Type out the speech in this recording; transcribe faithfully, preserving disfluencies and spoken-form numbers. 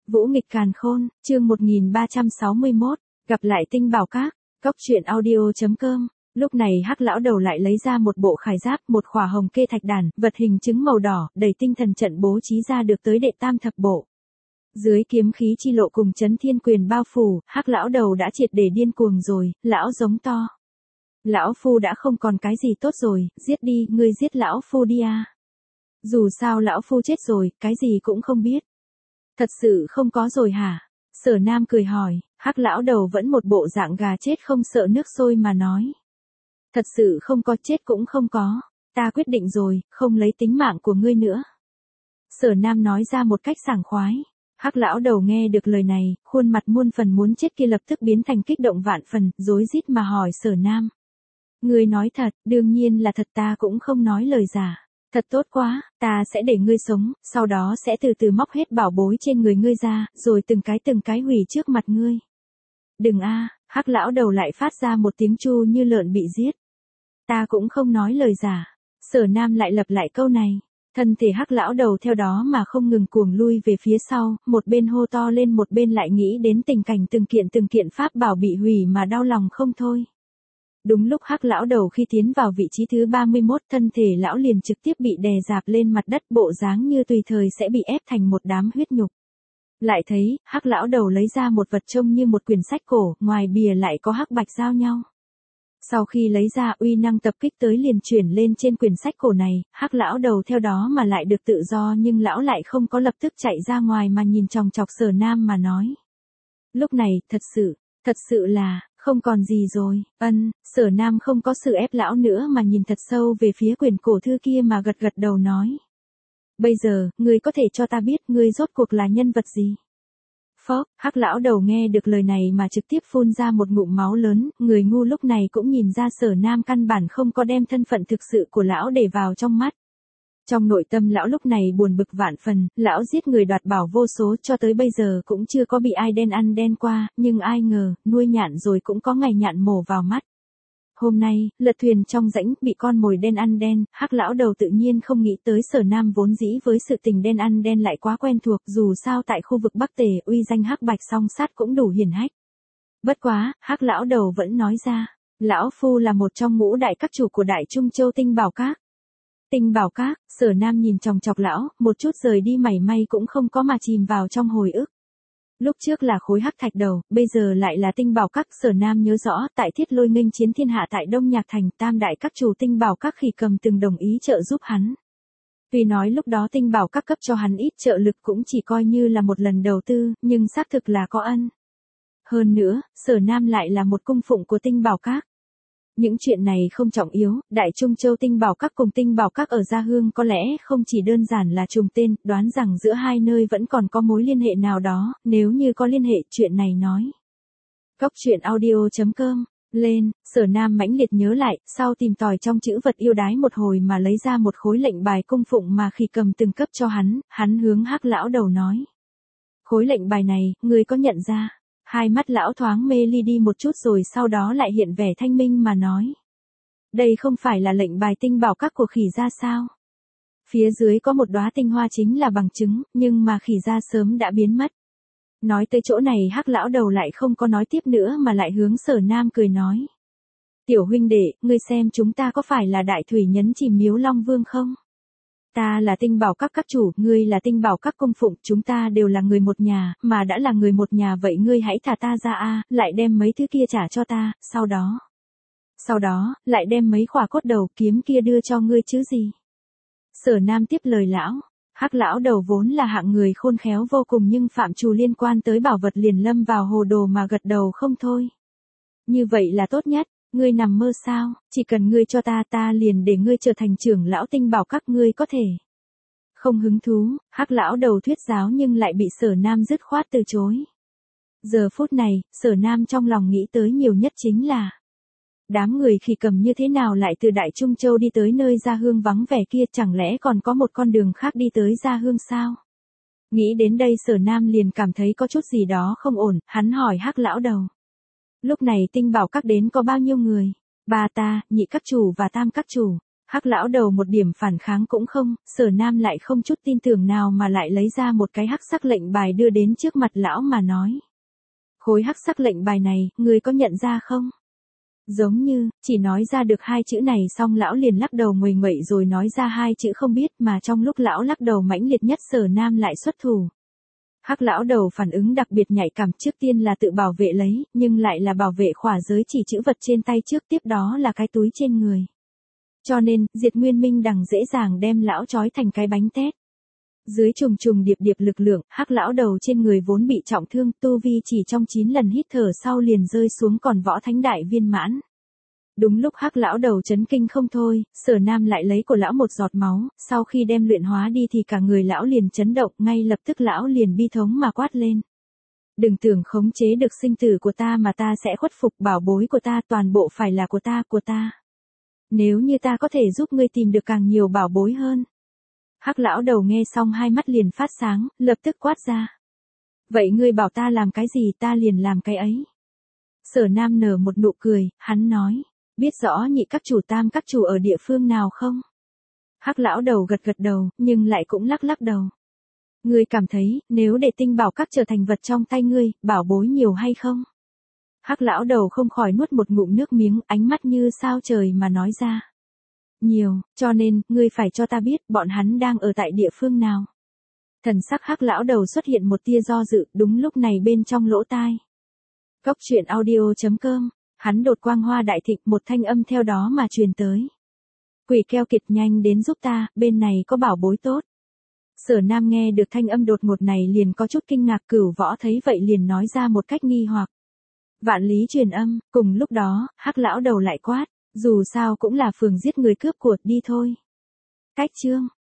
Vũ nghịch càn khôn, chương một nghìn ba trăm sáu mươi mốt, gặp lại tinh bảo các, cóc truyện audio chấm com. Lúc này Hắc lão đầu lại lấy ra một bộ khải giáp, một khỏa hồng kê thạch đàn, vật hình trứng màu đỏ, đầy tinh thần trận bố trí ra được tới đệ tam thập bộ. Dưới kiếm khí chi lộ cùng chấn thiên quyền bao phủ, Hắc lão đầu đã triệt để điên cuồng rồi, lão giống to. Lão phu đã không còn cái gì tốt rồi, giết đi, ngươi giết lão phu đi à. Dù sao lão phu chết rồi, cái gì cũng không biết. Thật sự không có rồi hả? Sở Nam cười hỏi, Hắc lão đầu vẫn một bộ dạng gà chết không sợ nước sôi mà nói. Thật sự không có, chết cũng không có, ta quyết định rồi, không lấy tính mạng của ngươi nữa. Sở Nam nói ra một cách sảng khoái. Hắc lão đầu nghe được lời này, khuôn mặt muôn phần muốn chết kia lập tức biến thành kích động vạn phần, rối rít mà hỏi Sở Nam. Ngươi nói thật, đương nhiên là thật, ta cũng không nói lời giả. Thật tốt quá, ta sẽ để ngươi sống, sau đó sẽ từ từ móc hết bảo bối trên người ngươi ra, rồi từng cái từng cái hủy trước mặt ngươi. Đừng a, Hắc lão đầu lại phát ra một tiếng chu như lợn bị giết. Ta cũng không nói lời giả. Sở Nam lại lặp lại câu này. Thân thể Hắc lão đầu theo đó mà không ngừng cuồng lui về phía sau, một bên hô to lên một bên lại nghĩ đến tình cảnh từng kiện từng kiện pháp bảo bị hủy mà đau lòng không thôi. Đúng lúc Hắc lão đầu khi tiến vào vị trí thứ ba mươi mốt, thân thể lão liền trực tiếp bị đè dạp lên mặt đất, bộ dáng như tùy thời sẽ bị ép thành một đám huyết nhục. Lại thấy, Hắc lão đầu lấy ra một vật trông như một quyển sách cổ, ngoài bìa lại có hắc bạch giao nhau. Sau khi lấy ra, uy năng tập kích tới liền chuyển lên trên quyển sách cổ này, Hắc lão đầu theo đó mà lại được tự do, nhưng lão lại không có lập tức chạy ra ngoài mà nhìn chòng chọc Sở Nam mà nói. Lúc này, thật sự, thật sự là, không còn gì rồi. Ân, Sở Nam không có sự ép lão nữa mà nhìn thật sâu về phía quyển cổ thư kia mà gật gật đầu nói. Bây giờ, ngươi có thể cho ta biết ngươi rốt cuộc là nhân vật gì? Phốc, Hắc lão đầu nghe được lời này mà trực tiếp phun ra một ngụm máu lớn, người ngu lúc này cũng nhìn ra Sở Nam căn bản không có đem thân phận thực sự của lão để vào trong mắt. Trong nội tâm lão lúc này buồn bực vạn phần, lão giết người đoạt bảo vô số cho tới bây giờ cũng chưa có bị ai đen ăn đen qua, nhưng ai ngờ, nuôi nhạn rồi cũng có ngày nhạn mổ vào mắt. Hôm nay, lật thuyền trong rãnh, bị con mồi đen ăn đen, Hắc lão đầu tự nhiên không nghĩ tới Sở Nam vốn dĩ với sự tình đen ăn đen lại quá quen thuộc, dù sao tại khu vực Bắc Tề uy danh hắc bạch song sát cũng đủ hiển hách. Bất quá, Hắc lão đầu vẫn nói ra, lão phu là một trong ngũ đại các chủ của Đại Trung Châu Tinh Bảo Các. Tinh Bảo Các, Sở Nam nhìn chòng chọc lão, một chút rời đi mảy may cũng không có mà chìm vào trong hồi ức. Lúc trước là khối hắc thạch đầu, bây giờ lại là Tinh Bảo Các. Sở Nam nhớ rõ, tại Thiết Lôi nghênh chiến thiên hạ tại Đông Nhạc Thành, tam đại các chủ Tinh Bảo Các Khỉ Cầm từng đồng ý trợ giúp hắn. Tuy nói lúc đó Tinh Bảo Các cấp cho hắn ít trợ lực cũng chỉ coi như là một lần đầu tư, nhưng xác thực là có ân. Hơn nữa, Sở Nam lại là một cung phụng của Tinh Bảo Các. Những chuyện này không trọng yếu, Đại Trung Châu Tinh Bảo Các cùng Tinh Bảo Các ở Gia Hương có lẽ không chỉ đơn giản là trùng tên, đoán rằng giữa hai nơi vẫn còn có mối liên hệ nào đó, nếu như có liên hệ, chuyện này nói. Cóc truyện audio chấm com, lên, Sở Nam mãnh liệt nhớ lại, sau tìm tòi trong chữ vật yêu đái một hồi mà lấy ra một khối lệnh bài cung phụng mà Khỉ Cầm từng cấp cho hắn, hắn hướng Hắc lão đầu nói. Khối lệnh bài này, ngươi có nhận ra? Hai mắt lão thoáng mê ly đi một chút rồi sau đó lại hiện vẻ thanh minh mà nói. Đây không phải là lệnh bài Tinh Bảo Các của Khỉ gia sao? Phía dưới có một đóa tinh hoa chính là bằng chứng, nhưng mà Khỉ gia sớm đã biến mất. Nói tới chỗ này Hắc lão đầu lại không có nói tiếp nữa mà lại hướng Sở Nam cười nói. Tiểu huynh đệ, ngươi xem chúng ta có phải là đại thủy nhấn chìm miếu Long Vương không? Ta là Tinh Bảo Các các chủ, ngươi là Tinh Bảo Các cung phụng, chúng ta đều là người một nhà, mà đã là người một nhà vậy ngươi hãy thả ta ra a, lại đem mấy thứ kia trả cho ta, sau đó. Sau đó, lại đem mấy khỏa cốt đầu kiếm kia đưa cho ngươi chứ gì. Sở Nam tiếp lời lão, Hắc lão đầu vốn là hạng người khôn khéo vô cùng nhưng phạm trù liên quan tới bảo vật liền lâm vào hồ đồ mà gật đầu không thôi. Như vậy là tốt nhất. Ngươi nằm mơ sao, chỉ cần ngươi cho ta ta liền để ngươi trở thành trưởng lão Tinh Bảo Các, ngươi có thể. Không hứng thú, Hắc lão đầu thuyết giáo nhưng lại bị Sở Nam dứt khoát từ chối. Giờ phút này, Sở Nam trong lòng nghĩ tới nhiều nhất chính là đám người Khỉ Cầm như thế nào lại từ Đại Trung Châu đi tới nơi Gia Hương vắng vẻ kia, chẳng lẽ còn có một con đường khác đi tới Gia Hương sao? Nghĩ đến đây Sở Nam liền cảm thấy có chút gì đó không ổn, hắn hỏi Hắc lão đầu. Lúc này Tinh Bảo Các đến có bao nhiêu người? Ba ta, nhị các chủ và tam các chủ. Hắc lão đầu một điểm phản kháng cũng không, Sở Nam lại không chút tin tưởng nào mà lại lấy ra một cái hắc sắc lệnh bài đưa đến trước mặt lão mà nói. Khối hắc sắc lệnh bài này, ngươi có nhận ra không? Giống như, chỉ nói ra được hai chữ này xong lão liền lắc đầu nguầy nguậy rồi nói ra hai chữ không biết mà trong lúc lão lắc đầu mãnh liệt nhất Sở Nam lại xuất thủ. Hắc lão đầu phản ứng đặc biệt nhạy cảm, trước tiên là tự bảo vệ lấy, nhưng lại là bảo vệ khỏa giới chỉ chữ vật trên tay trước, tiếp đó là cái túi trên người. Cho nên, Diệt Nguyên Minh đằng dễ dàng đem lão trói thành cái bánh tét. Dưới trùng trùng điệp điệp lực lượng, hắc lão đầu trên người vốn bị trọng thương, tu vi chỉ trong chín lần hít thở sau liền rơi xuống còn võ thánh đại viên mãn. Đúng lúc hắc lão đầu chấn kinh không thôi, Sở Nam lại lấy của lão một giọt máu, sau khi đem luyện hóa đi thì cả người lão liền chấn động, ngay lập tức lão liền bi thống mà quát lên. Đừng tưởng khống chế được sinh tử của ta mà ta sẽ khuất phục, bảo bối của ta toàn bộ phải là của ta, của ta. Nếu như ta có thể giúp ngươi tìm được càng nhiều bảo bối hơn. Hắc lão đầu nghe xong hai mắt liền phát sáng, lập tức quát ra. Vậy ngươi bảo ta làm cái gì ta liền làm cái ấy. Sở Nam nở một nụ cười, hắn nói. Biết rõ nhị các chủ tam các chủ ở địa phương nào không? Hắc lão đầu gật gật đầu, nhưng lại cũng lắc lắc đầu. Ngươi cảm thấy, nếu để tinh bảo các trở thành vật trong tay ngươi, bảo bối nhiều hay không? Hắc lão đầu không khỏi nuốt một ngụm nước miếng, ánh mắt như sao trời mà nói ra. Nhiều, cho nên, ngươi phải cho ta biết, bọn hắn đang ở tại địa phương nào. Thần sắc hắc lão đầu xuất hiện một tia do dự, đúng lúc này bên trong lỗ tai. Cốc truyện audio chấm com, hắn đột quang hoa đại thịnh, một thanh âm theo đó mà truyền tới. Quỷ keo kiệt, nhanh đến giúp ta, bên này có bảo bối tốt. Sở Nam nghe được thanh âm đột ngột này liền có chút kinh ngạc, Cửu Võ thấy vậy liền nói ra một cách nghi hoặc. Vạn lý truyền âm, cùng lúc đó, hắc lão đầu lại quát, dù sao cũng là phường giết người cướp của, đi thôi. Cách chương